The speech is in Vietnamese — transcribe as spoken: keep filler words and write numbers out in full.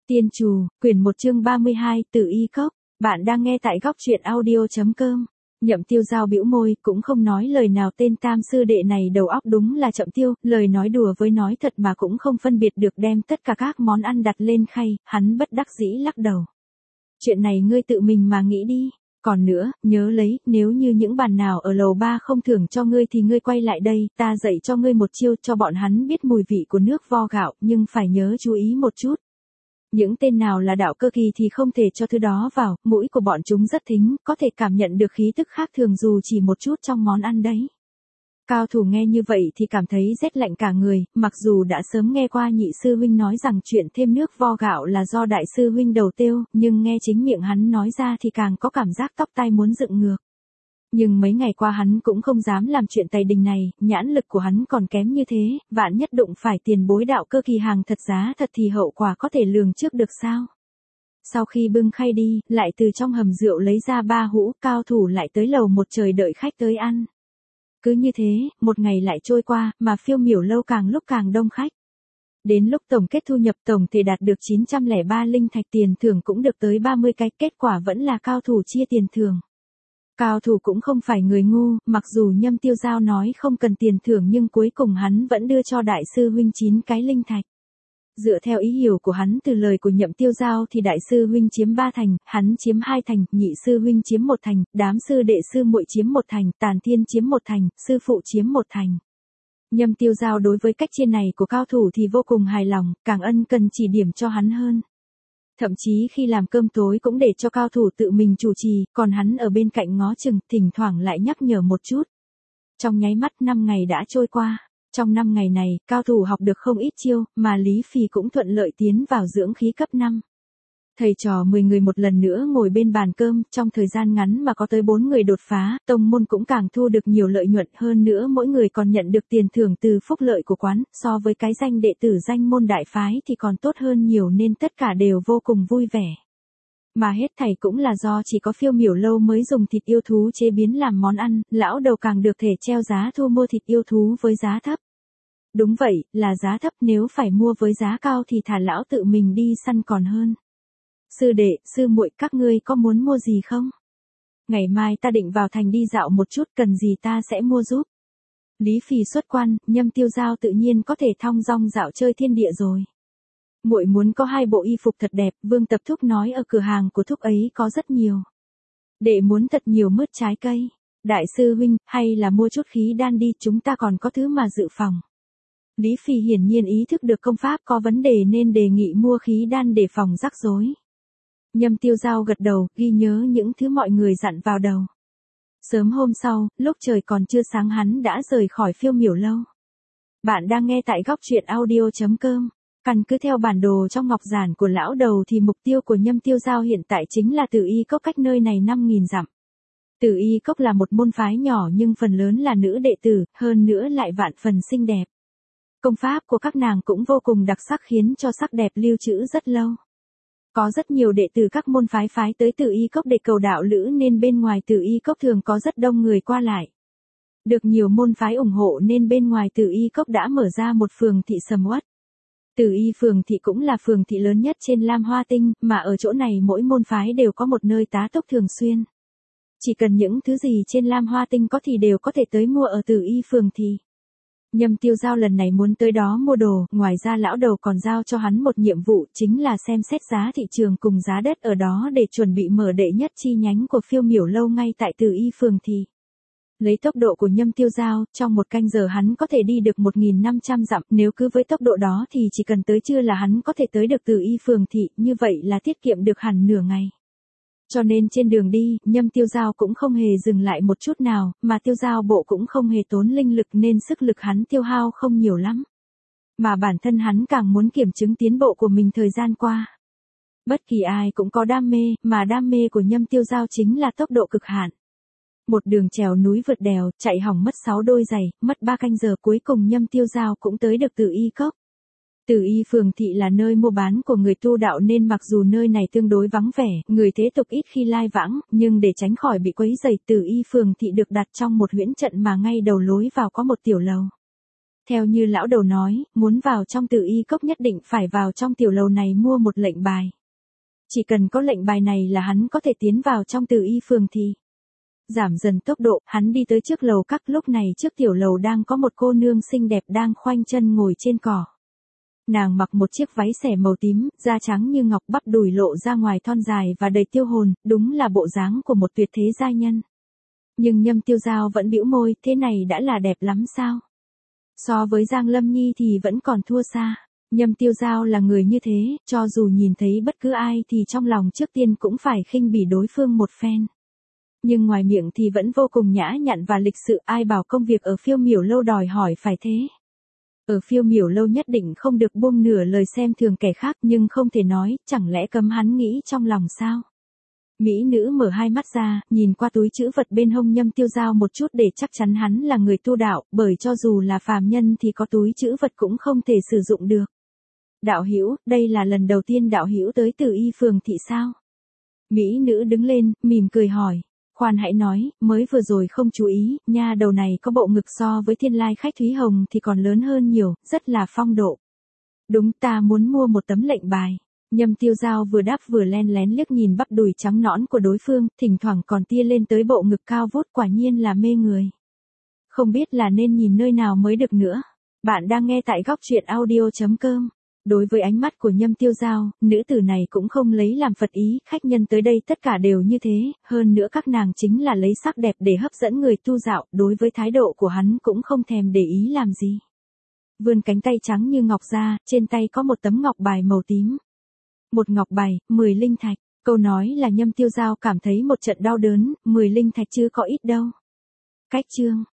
Tiên Trù, quyển một chương ba mươi hai, Từ Y Cốc. Bạn đang nghe tại góc truyện audio.com. Nhậm Tiêu Giao bĩu môi, cũng không nói lời nào. Tên tam sư đệ này đầu óc đúng là chậm tiêu, lời nói đùa với nói thật mà cũng không phân biệt được, đem tất cả các món ăn đặt lên khay, hắn bất đắc dĩ lắc đầu. Chuyện này ngươi tự mình mà nghĩ đi. Còn nữa, nhớ lấy, nếu như những bàn nào ở lầu ba không thưởng cho ngươi thì ngươi quay lại đây, ta dạy cho ngươi một chiêu, cho bọn hắn biết mùi vị của nước vo gạo, nhưng phải nhớ chú ý một chút. Những tên nào là đạo cơ kỳ thì không thể cho thứ đó vào, mũi của bọn chúng rất thính, có thể cảm nhận được khí tức khác thường dù chỉ một chút trong món ăn đấy. Cao thủ nghe như vậy thì cảm thấy rét lạnh cả người, mặc dù đã sớm nghe qua nhị sư huynh nói rằng chuyện thêm nước vo gạo là do đại sư huynh đầu tiêu, nhưng nghe chính miệng hắn nói ra thì càng có cảm giác tóc tai muốn dựng ngược. Nhưng mấy ngày qua hắn cũng không dám làm chuyện tày đình này, nhãn lực của hắn còn kém như thế, vạn nhất đụng phải tiền bối đạo cơ kỳ hàng thật giá thật thì hậu quả có thể lường trước được sao. Sau khi bưng khay đi, lại từ trong hầm rượu lấy ra ba hũ, cao thủ lại tới lầu một trời đợi khách tới ăn. Cứ như thế, một ngày lại trôi qua, mà phiêu miểu lâu càng lúc càng đông khách. Đến lúc tổng kết thu nhập tổng thể đạt được chín trăm lẻ ba linh thạch, tiền thưởng cũng được tới ba mươi cái, kết quả vẫn là cao thủ chia tiền thưởng. Cao thủ cũng không phải người ngu, mặc dù Nhâm Tiêu Giao nói không cần tiền thưởng nhưng cuối cùng hắn vẫn đưa cho đại sư huynh chín cái linh thạch. Dựa theo ý hiểu của hắn từ lời của Nhậm Tiêu Giao thì đại sư huynh chiếm ba thành, hắn chiếm hai thành, nhị sư huynh chiếm một thành, đám sư đệ sư muội chiếm một thành, Tàn Thiên chiếm một thành, sư phụ chiếm một thành. Nhâm Tiêu Giao đối với cách chia này của cao thủ thì vô cùng hài lòng, càng ân cần chỉ điểm cho hắn hơn. Thậm chí khi làm cơm tối cũng để cho cao thủ tự mình chủ trì, còn hắn ở bên cạnh ngó chừng, thỉnh thoảng lại nhắc nhở một chút. Trong nháy mắt năm ngày đã trôi qua. Trong năm ngày này, cao thủ học được không ít chiêu, mà Lý Phì cũng thuận lợi tiến vào dưỡng khí cấp năm. Thầy trò mười người một lần nữa ngồi bên bàn cơm, trong thời gian ngắn mà có tới bốn người đột phá, tông môn cũng càng thu được nhiều lợi nhuận hơn nữa, mỗi người còn nhận được tiền thưởng từ phúc lợi của quán, so với cái danh đệ tử danh môn đại phái thì còn tốt hơn nhiều nên tất cả đều vô cùng vui vẻ. Mà hết thảy cũng là do chỉ có phiêu miểu lâu mới dùng thịt yêu thú chế biến làm món ăn, lão đầu càng được thể treo giá thu mua thịt yêu thú với giá thấp. Đúng vậy, là giá thấp, nếu phải mua với giá cao thì thả lão tự mình đi săn còn hơn. Sư đệ, sư muội, các ngươi có muốn mua gì không? Ngày mai ta định vào thành đi dạo một chút, cần gì ta sẽ mua giúp. Lý Phì xuất quan, Nhâm Tiêu Giao tự nhiên có thể thong dong dạo chơi thiên địa rồi. Muội muốn có hai bộ y phục thật đẹp, Vương Tập Thúc nói ở cửa hàng của thúc ấy có rất nhiều. Đệ muốn thật nhiều mứt trái cây. Đại sư huynh, hay là mua chút khí đan đi, chúng ta còn có thứ mà dự phòng. Lý Phì hiển nhiên ý thức được công pháp có vấn đề nên đề nghị mua khí đan để phòng rắc rối. Nhâm Tiêu Giao gật đầu, ghi nhớ những thứ mọi người dặn vào đầu. Sớm hôm sau, lúc trời còn chưa sáng hắn đã rời khỏi phiêu miểu lâu. Bạn đang nghe tại góc truyện audio.com. Căn cứ theo bản đồ trong ngọc giản của lão đầu thì mục tiêu của Nhâm Tiêu Giao hiện tại chính là Từ Y Cốc, cách nơi này năm nghìn dặm. Từ Y Cốc là một môn phái nhỏ nhưng phần lớn là nữ đệ tử, hơn nữa lại vạn phần xinh đẹp. Công pháp của các nàng cũng vô cùng đặc sắc khiến cho sắc đẹp lưu trữ rất lâu. Có rất nhiều đệ tử các môn phái phái tới Từ Y Cốc để cầu đạo lữ nên bên ngoài Từ Y Cốc thường có rất đông người qua lại. Được nhiều môn phái ủng hộ nên bên ngoài Từ Y Cốc đã mở ra một phường thị sầm uất. Từ Y phường thị cũng là phường thị lớn nhất trên Lam Hoa Tinh, mà ở chỗ này mỗi môn phái đều có một nơi tá túc thường xuyên. Chỉ cần những thứ gì trên Lam Hoa Tinh có thì đều có thể tới mua ở Từ Y phường thị. Nhâm Tiêu Giao lần này muốn tới đó mua đồ, ngoài ra lão đầu còn giao cho hắn một nhiệm vụ, chính là xem xét giá thị trường cùng giá đất ở đó để chuẩn bị mở đệ nhất chi nhánh của phiêu miểu lâu ngay tại Từ Y phường thị. Lấy tốc độ của Nhâm Tiêu Giao, trong một canh giờ hắn có thể đi được một nghìn năm trăm dặm, nếu cứ với tốc độ đó thì chỉ cần tới trưa là hắn có thể tới được Từ Y phường thị, như vậy là tiết kiệm được hẳn nửa ngày. Cho nên trên đường đi, Nhâm Tiêu Giao cũng không hề dừng lại một chút nào, mà Tiêu Giao bộ cũng không hề tốn linh lực nên sức lực hắn tiêu hao không nhiều lắm. Mà bản thân hắn càng muốn kiểm chứng tiến bộ của mình thời gian qua. Bất kỳ ai cũng có đam mê, mà đam mê của Nhâm Tiêu Giao chính là tốc độ cực hạn. Một đường trèo núi vượt đèo, chạy hỏng mất sáu đôi giày, mất ba canh giờ cuối cùng Nhâm Tiêu Giao cũng tới được Từ Y Cốc. Từ Y phường thị là nơi mua bán của người tu đạo nên mặc dù nơi này tương đối vắng vẻ, người thế tục ít khi lai vãng, nhưng để tránh khỏi bị quấy rầy, Từ Y phường thị được đặt trong một huyễn trận mà ngay đầu lối vào có một tiểu lầu. Theo như lão đầu nói, muốn vào trong Từ Y Cốc nhất định phải vào trong tiểu lầu này mua một lệnh bài. Chỉ cần có lệnh bài này là hắn có thể tiến vào trong Từ Y phường thì. Giảm dần tốc độ, hắn đi tới trước lầu các, lúc này trước tiểu lầu đang có một cô nương xinh đẹp đang khoanh chân ngồi trên cỏ. Nàng mặc một chiếc váy xẻ màu tím, da trắng như ngọc, bắp đùi lộ ra ngoài thon dài và đầy tiêu hồn, đúng là bộ dáng của một tuyệt thế giai nhân. Nhưng Nhâm Tiêu Giao vẫn bĩu môi, thế này đã là đẹp lắm sao? So với Giang Lâm Nhi thì vẫn còn thua xa. Nhâm Tiêu Giao là người như thế, cho dù nhìn thấy bất cứ ai thì trong lòng trước tiên cũng phải khinh bỉ đối phương một phen. Nhưng ngoài miệng thì vẫn vô cùng nhã nhặn và lịch sự, ai bảo công việc ở Phiêu Miểu Lâu đòi hỏi phải thế. Ở Phiêu Miểu Lâu nhất định không được buông nửa lời xem thường kẻ khác, nhưng không thể nói, chẳng lẽ cấm hắn nghĩ trong lòng sao? Mỹ nữ mở hai mắt ra, nhìn qua túi trữ vật bên hông Nhâm Tiêu Giao một chút để chắc chắn hắn là người tu đạo, bởi cho dù là phàm nhân thì có túi trữ vật cũng không thể sử dụng được. Đạo hữu, đây là lần đầu tiên đạo hữu tới Từ Y phường thị sao? Mỹ nữ đứng lên, mỉm cười hỏi. Khoan hãy nói, mới vừa rồi không chú ý, nha đầu này có bộ ngực so với thiên lai khách Thúy Hồng thì còn lớn hơn nhiều, rất là phong độ. Đúng, ta muốn mua một tấm lệnh bài. Nhâm Tiêu Giao vừa đáp vừa len lén liếc nhìn bắp đùi trắng nõn của đối phương, thỉnh thoảng còn tia lên tới bộ ngực cao vút, quả nhiên là mê người. Không biết là nên nhìn nơi nào mới được nữa. Bạn đang nghe tại góc truyện audio chấm com. Đối với ánh mắt của Nhâm Tiêu Giao, nữ tử này cũng không lấy làm phật ý, khách nhân tới đây tất cả đều như thế, hơn nữa các nàng chính là lấy sắc đẹp để hấp dẫn người tu dạo, đối với thái độ của hắn cũng không thèm để ý làm gì. Vươn cánh tay trắng như ngọc ra, trên tay có một tấm ngọc bài màu tím. Một ngọc bài, mười linh thạch, câu nói là Nhâm Tiêu Giao cảm thấy một trận đau đớn, mười linh thạch chứ có ít đâu. Cách chương